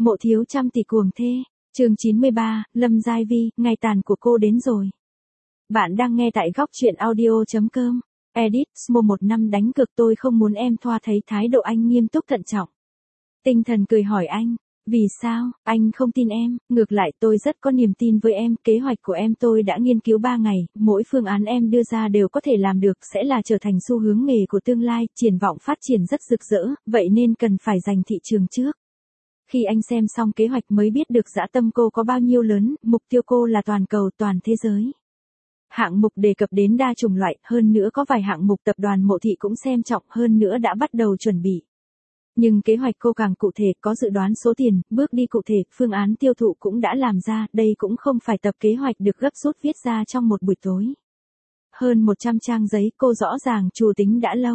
Mộ thiếu trăm tỷ cuồng thê, chương 93, Lâm Giai Vi, ngày tàn của cô đến rồi. Bạn đang nghe tại góc truyện audio.com. Edit, Smo 1 năm đánh cược tôi không muốn em thoa thấy thái độ anh nghiêm túc thận trọng. Tinh thần cười hỏi anh, vì sao, anh không tin em, ngược lại tôi rất có niềm tin với em, kế hoạch của em tôi đã nghiên cứu 3 ngày, mỗi phương án em đưa ra đều có thể làm được, sẽ là trở thành xu hướng nghề của tương lai, triển vọng phát triển rất rực rỡ, vậy nên cần phải giành thị trường trước. Khi anh xem xong kế hoạch mới biết được dã tâm cô có bao nhiêu lớn, mục tiêu cô là toàn cầu, toàn thế giới. Hạng mục đề cập đến đa chủng loại, hơn nữa có vài hạng mục tập đoàn Mộ Thị cũng xem trọng, hơn nữa đã bắt đầu chuẩn bị. Nhưng kế hoạch cô càng cụ thể, có dự đoán số tiền, bước đi cụ thể, phương án tiêu thụ cũng đã làm ra, đây cũng không phải tập kế hoạch được gấp rút viết ra trong một buổi tối. Hơn 100 trang giấy, cô rõ ràng chủ tính đã lâu.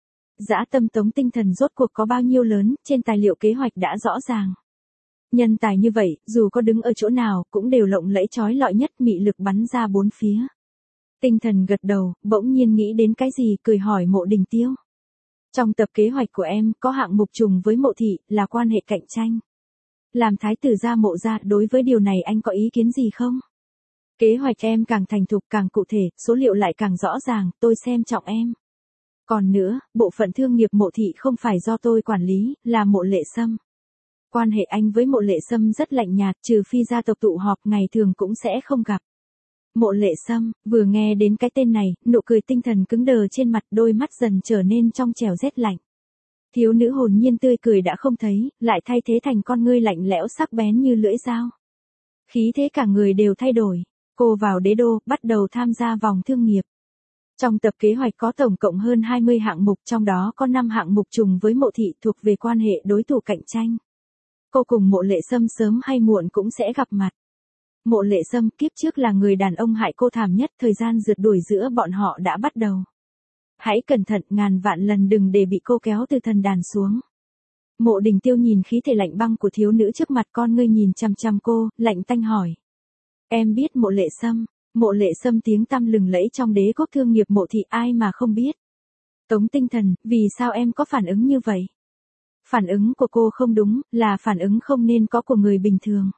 Dã tâm Tống Tinh Thần rốt cuộc có bao nhiêu lớn, trên tài liệu kế hoạch đã rõ ràng. Nhân tài như vậy, dù có đứng ở chỗ nào, cũng đều lộng lẫy chói lọi nhất, mị lực bắn ra bốn phía. Tinh Thần gật đầu, bỗng nhiên nghĩ đến cái gì, cười hỏi Mộ Đình Tiêu. Trong tập kế hoạch của em, có hạng mục trùng với Mộ Thị, là quan hệ cạnh tranh. Làm thái tử gia Mộ gia, đối với điều này anh có ý kiến gì không? Kế hoạch em càng thành thục càng cụ thể, số liệu lại càng rõ ràng, tôi xem trọng em. Còn nữa, bộ phận thương nghiệp Mộ Thị không phải do tôi quản lý, là Mộ Lệ Sâm. Quan hệ anh với Mộ Lệ Sâm rất lạnh nhạt, trừ phi gia tộc tụ họp ngày thường cũng sẽ không gặp. Mộ Lệ Sâm, vừa nghe đến cái tên này, nụ cười Tinh Thần cứng đờ trên mặt, đôi mắt dần trở nên trong trẻo rét lạnh. Thiếu nữ hồn nhiên tươi cười đã không thấy, lại thay thế thành con ngươi lạnh lẽo sắc bén như lưỡi dao. Khí thế cả người đều thay đổi, cô vào đế đô, bắt đầu tham gia vòng thương nghiệp. Trong tập kế hoạch có tổng cộng hơn 20 hạng mục, trong đó có 5 hạng mục trùng với Mộ Thị thuộc về quan hệ đối thủ cạnh tranh. Cô cùng Mộ Lệ Sâm sớm hay muộn cũng sẽ gặp mặt. Mộ Lệ Sâm kiếp trước là người đàn ông hại cô thảm nhất, thời gian rượt đuổi giữa bọn họ đã bắt đầu. Hãy cẩn thận, ngàn vạn lần đừng để bị cô kéo từ thần đàn xuống. Mộ Đình Tiêu nhìn khí thể lạnh băng của thiếu nữ trước mặt, con ngươi nhìn chằm chằm cô, lạnh tanh hỏi. Em biết Mộ Lệ Sâm? Mộ Lệ Sâm tiếng tăm lừng lẫy trong đế quốc thương nghiệp Mộ Thị, ai mà không biết. Tống Tinh Thần, vì sao em có phản ứng như vậy? Phản ứng của cô không đúng, là phản ứng không nên có của người bình thường.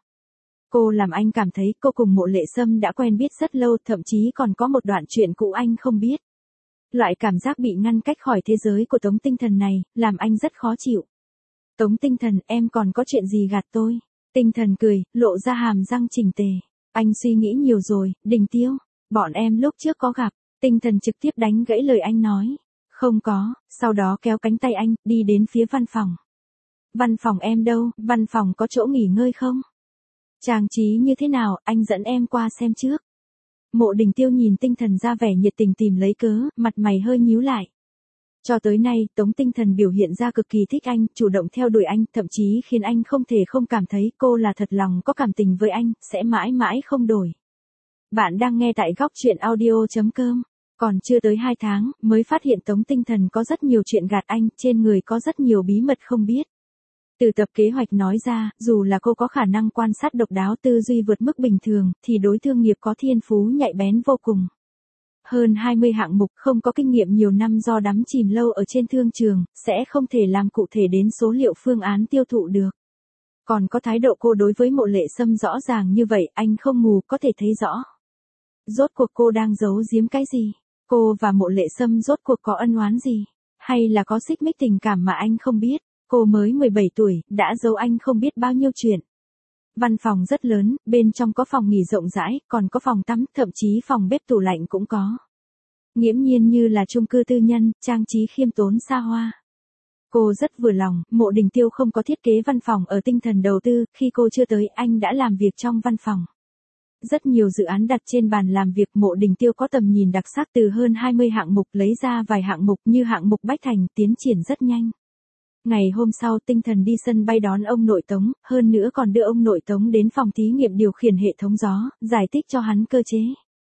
Cô làm anh cảm thấy cô cùng Mộ Lệ Sâm đã quen biết rất lâu, thậm chí còn có một đoạn chuyện cũ anh không biết. Loại cảm giác bị ngăn cách khỏi thế giới của Tống Tinh Thần này, làm anh rất khó chịu. Tống Tinh Thần, em còn có chuyện gì gạt tôi? Tinh Thần cười, lộ ra hàm răng chỉnh tề. Anh suy nghĩ nhiều rồi, Đình Tiêu. Bọn em lúc trước có gặp. Tinh Thần trực tiếp đánh gãy lời anh nói. Không có, sau đó kéo cánh tay anh, đi đến phía văn phòng. Văn phòng em đâu, văn phòng có chỗ nghỉ ngơi không? Trang trí như thế nào, anh dẫn em qua xem trước. Mộ Đình Tiêu nhìn Tinh Thần ra vẻ nhiệt tình tìm lấy cớ, mặt mày hơi nhíu lại. Cho tới nay, Tống Tinh Thần biểu hiện ra cực kỳ thích anh, chủ động theo đuổi anh, thậm chí khiến anh không thể không cảm thấy cô là thật lòng có cảm tình với anh, sẽ mãi mãi không đổi. Bạn đang nghe tại góc truyện audio.com. Còn chưa tới 2 tháng, mới phát hiện Tống Tinh Thần có rất nhiều chuyện gạt anh, trên người có rất nhiều bí mật không biết. Từ tập kế hoạch nói ra, dù là cô có khả năng quan sát độc đáo, tư duy vượt mức bình thường, thì đối thương nghiệp có thiên phú nhạy bén vô cùng. Hơn 20 hạng mục, không có kinh nghiệm nhiều năm do đắm chìm lâu ở trên thương trường, sẽ không thể làm cụ thể đến số liệu phương án tiêu thụ được. Còn có thái độ cô đối với Mộ Lệ Sâm rõ ràng như vậy, anh không mù, có thể thấy rõ. Rốt cuộc cô đang giấu giếm cái gì? Cô và Mộ Lệ Sâm rốt cuộc có ân oán gì? Hay là có xích mích tình cảm mà anh không biết? Cô mới 17 tuổi, đã giấu anh không biết bao nhiêu chuyện. Văn phòng rất lớn, bên trong có phòng nghỉ rộng rãi, còn có phòng tắm, thậm chí phòng bếp tủ lạnh cũng có. Nghiễm nhiên như là chung cư tư nhân, trang trí khiêm tốn xa hoa. Cô rất vừa lòng, Mộ Đình Tiêu không có thiết kế văn phòng ở Tinh Thần đầu tư, khi cô chưa tới anh đã làm việc trong văn phòng. Rất nhiều dự án đặt trên bàn làm việc, Mộ Đình Tiêu có tầm nhìn đặc sắc, từ hơn 20 hạng mục lấy ra vài hạng mục như hạng mục Bách Thành, tiến triển rất nhanh. Ngày hôm sau Tinh Thần đi sân bay đón ông nội Tống, hơn nữa còn đưa ông nội Tống đến phòng thí nghiệm điều khiển hệ thống gió, giải thích cho hắn cơ chế.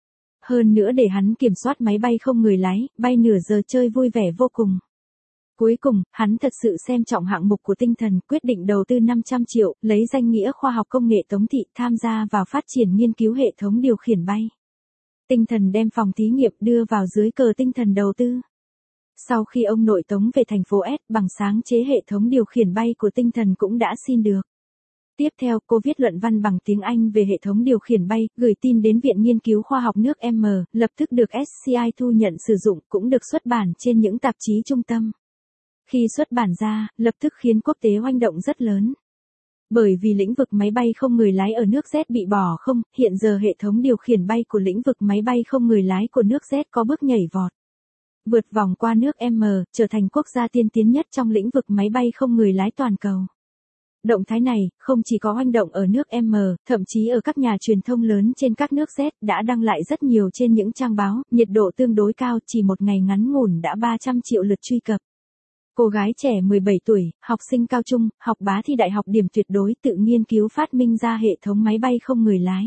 Hơn nữa để hắn kiểm soát máy bay không người lái, bay nửa giờ chơi vui vẻ vô cùng. Cuối cùng, hắn thật sự xem trọng hạng mục của Tinh Thần, quyết định đầu tư 500 triệu, lấy danh nghĩa khoa học công nghệ Tống Thị tham gia vào phát triển nghiên cứu hệ thống điều khiển bay. Tinh Thần đem phòng thí nghiệm đưa vào dưới cờ Tinh Thần đầu tư. Sau khi ông nội Tống về thành phố S, bằng sáng chế hệ thống điều khiển bay của Tinh Thần cũng đã xin được. Tiếp theo, cô viết luận văn bằng tiếng Anh về hệ thống điều khiển bay, gửi tin đến Viện Nghiên cứu Khoa học nước M, lập tức được SCI thu nhận sử dụng, cũng được xuất bản trên những tạp chí trung tâm. Khi xuất bản ra, lập tức khiến quốc tế hoành động rất lớn. Bởi vì lĩnh vực máy bay không người lái ở nước Z bị bỏ không, hiện giờ hệ thống điều khiển bay của lĩnh vực máy bay không người lái của nước Z có bước nhảy vọt. Vượt vòng qua nước M, trở thành quốc gia tiên tiến nhất trong lĩnh vực máy bay không người lái toàn cầu. Động thái này, không chỉ có hoành động ở nước M, thậm chí ở các nhà truyền thông lớn trên các nước Z đã đăng lại rất nhiều trên những trang báo, nhiệt độ tương đối cao, chỉ một ngày ngắn ngủn đã 300 triệu lượt truy cập. Cô gái trẻ 17 tuổi, học sinh cao trung, học bá thi đại học điểm tuyệt đối tự nghiên cứu phát minh ra hệ thống máy bay không người lái.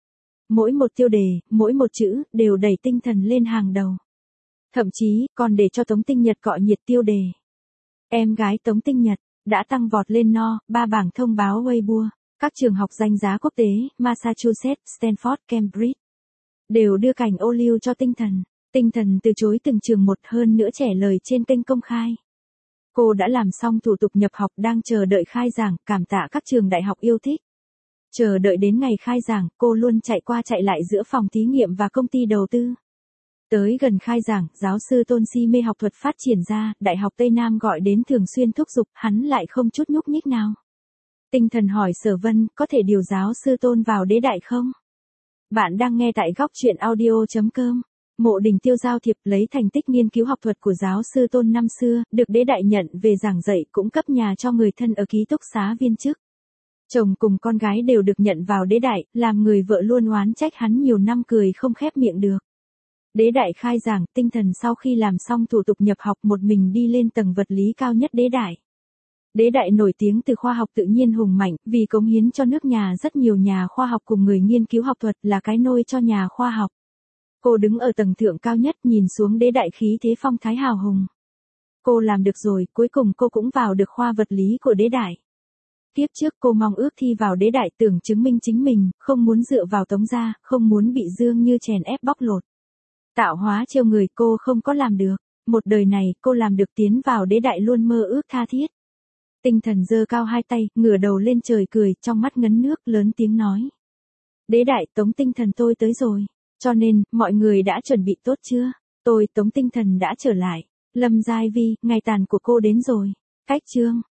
Mỗi một tiêu đề, mỗi một chữ, đều đẩy tinh thần lên hàng đầu. Thậm chí, còn để cho Tống Tinh Nhật cọ nhiệt tiêu đề. Em gái Tống Tinh Nhật đã tăng vọt lên 3 bảng thông báo Weibo. Các trường học danh giá quốc tế, Massachusetts, Stanford, Cambridge, đều đưa cảnh ô liu cho tinh thần. Tinh thần từ chối từng trường một, hơn nữa trả lời trên kênh công khai. Cô đã làm xong thủ tục nhập học, đang chờ đợi khai giảng, cảm tạ các trường đại học yêu thích. Chờ đợi đến ngày khai giảng, cô luôn chạy qua chạy lại giữa phòng thí nghiệm và công ty đầu tư. Tới gần khai giảng, giáo sư Tôn si mê học thuật phát triển ra, Đại học Tây Nam gọi đến thường xuyên thúc giục, hắn lại không chút nhúc nhích nào. Tinh thần hỏi Sở Vân, có thể điều giáo sư Tôn vào đế đại không? Bạn đang nghe tại góc truyện audio.com. Mộ Đình Tiêu giao thiệp lấy thành tích nghiên cứu học thuật của giáo sư Tôn năm xưa, được đế đại nhận về giảng dạy, cũng cấp nhà cho người thân ở ký túc xá viên chức. Chồng cùng con gái đều được nhận vào đế đại, làm người vợ luôn oán trách hắn nhiều năm cười không khép miệng được. Đế đại khai giảng, tinh thần sau khi làm xong thủ tục nhập học một mình đi lên tầng vật lý cao nhất đế đại. Đế đại nổi tiếng từ khoa học tự nhiên hùng mạnh, vì cống hiến cho nước nhà rất nhiều nhà khoa học cùng người nghiên cứu học thuật, là cái nôi cho nhà khoa học. Cô đứng ở tầng thượng cao nhất, nhìn xuống đế đại khí thế phong thái hào hùng. Cô làm được rồi, cuối cùng cô cũng vào được khoa vật lý của đế đại. Kiếp trước cô mong ước thi vào đế đại, tưởng chứng minh chính mình, không muốn dựa vào Tống gia, không muốn bị Dương Như chèn ép bóc lột. Tạo hóa trêu người, cô không có làm được. Một đời này, cô làm được, tiến vào đế đại luôn mơ ước tha thiết. Tinh thần giơ cao hai tay, ngửa đầu lên trời cười, trong mắt ngấn nước, lớn tiếng nói. Đế đại, Tống Tinh Thần tôi tới rồi. Cho nên, mọi người đã chuẩn bị tốt chưa? Tôi, Tống Tinh Thần đã trở lại. Lâm Giai Vi, ngày tàn của cô đến rồi. Cách chương.